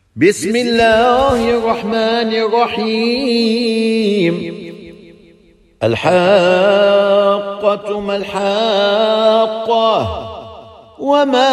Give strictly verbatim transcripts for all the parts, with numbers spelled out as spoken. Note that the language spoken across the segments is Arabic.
بسم الله الرحمن الرحيم. الحاقة ما الحاقة، وما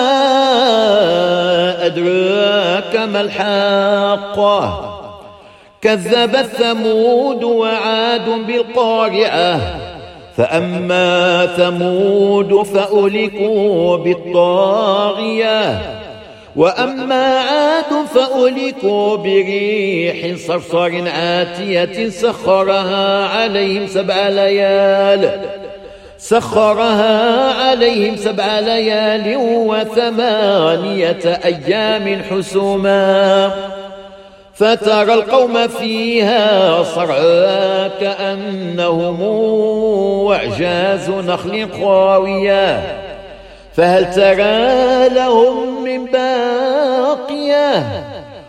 أدراك ما الحاقة. كذبت ثمود وعاد بالقارعة، فأما ثمود فأهلكوا بالطاغية، وأما عاد فأهلكوا بريح صرصر عاتية سخرها عليهم سبع ليال سخرها عليهم سبع ليال وثمانية أيام حسوما، فترى القوم فيها صرعى كأنهم أعجاز نخل خاوية، فهل ترى لهم من باقية.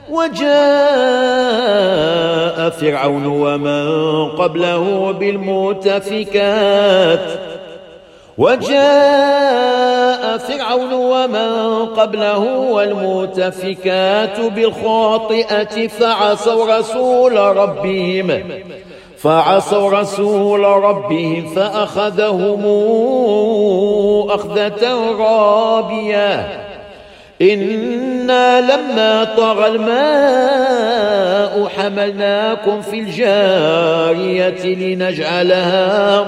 وجاء فرعون ومن قبله بالمؤتفكات وجاء فرعون ومن قبله والمؤتفكات بالخاطئة فعصوا رسول ربهم فعصوا رسول ربهم فأخذهم أخذة رابية. إنا لما طغى الماء حملناكم في الجارية لنجعلها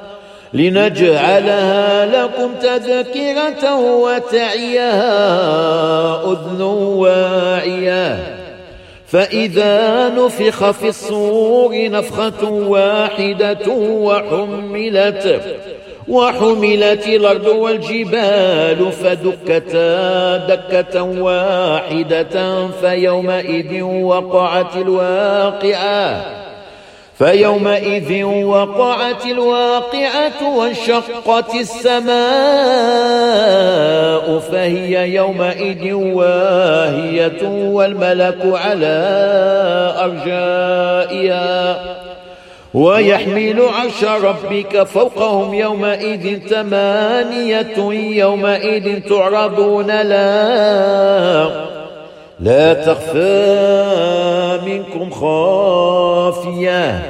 لنجعلها لكم تذكرة وتعيها أذن واعية. فإذا نفخ في الصور نفخة واحدة وحملت وحملت الأرض والجبال فدكتا دكة واحدة فيومئذ وقعت الواقعة فيومئذ وقعت الواقعة وانشقت السماء فهي يومئذ واهية والملك على أرجائها ويحمل عرش ربك فوقهم يومئذ ثمانية يومئذ تعرضون لا لا تخفى منكم خافية.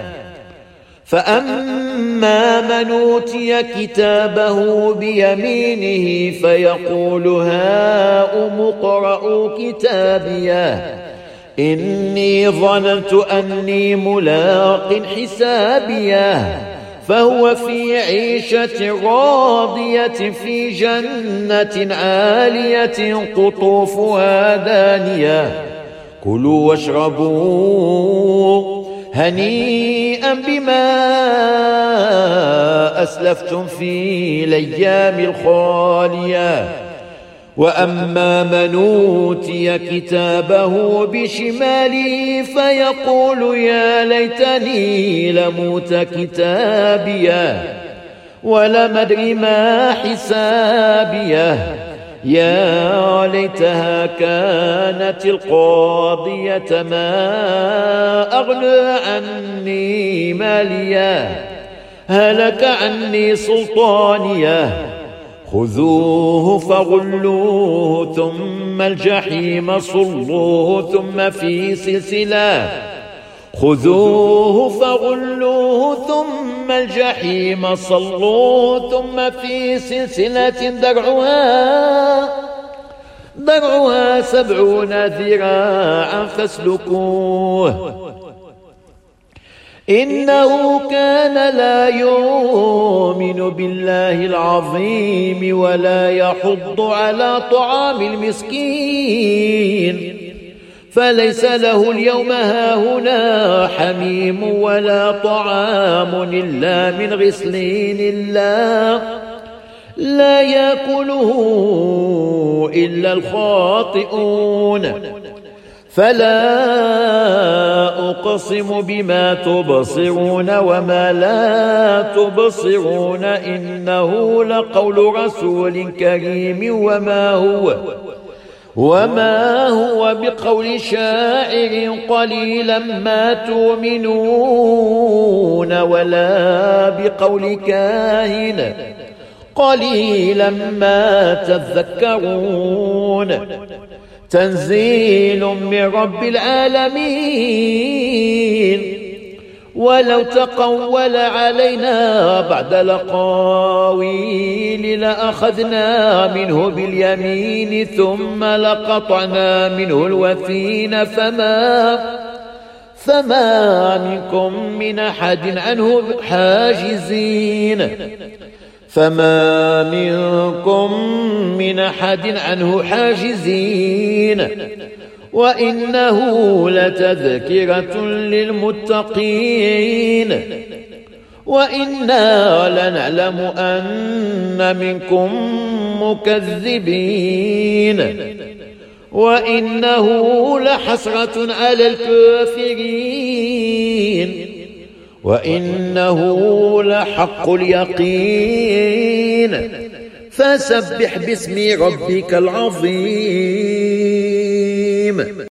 فأما من أوتي كتابه بيمينه فيقول هاؤم اقرءوا كتابيه إني ظننت أني ملاق حسابيه فهو في عيشة راضية في جنة عالية قطوفها دانية كلوا واشربوا هنيئا بما أسلفتم في الأيام الخالية. وأما من أوتي كتابه بشماله فيقول يا ليتني لموت كتابيه ولم أدر ما حسابيه يا ليتها كانت القاضية ما أغنى عني ماليه هلك عني سلطانيه خذوه فغلوه ثم الجحيم صلوه ثم في سلسلة خذوه فغلوه ثم الجحيم صلوه ثم في سلسلة درعها درعها سبعون ذراعا فاسلكوه إنه كان لا يؤمن بالله العظيم ولا يحض على طعام المسكين فليس له اليوم هاهنا حميم ولا طعام إلا من غسلين إلا لا يأكله إلا الخاطئون. فلا أقسم بما تبصرون وما لا تبصرون إنه لقول رسول كريم وما هو وما هو بقول شاعر قليلا ما تؤمنون ولا بقول كاهن قليلا ما تذكرون. تنزيل من رب العالمين. ولو تقول علينا بعد الأقاويل لأخذنا منه باليمين ثم لقطعنا منه الوثين فما فما منكم من أحد عنه حاجزين فما منكم من أحد عنه حاجزين وإنه لتذكرة للمتقين وإنا لنعلم أن منكم مكذبين وإنه لحسرة على الكافرين وإنه لحق اليقين فسبح باسم ربك العظيم.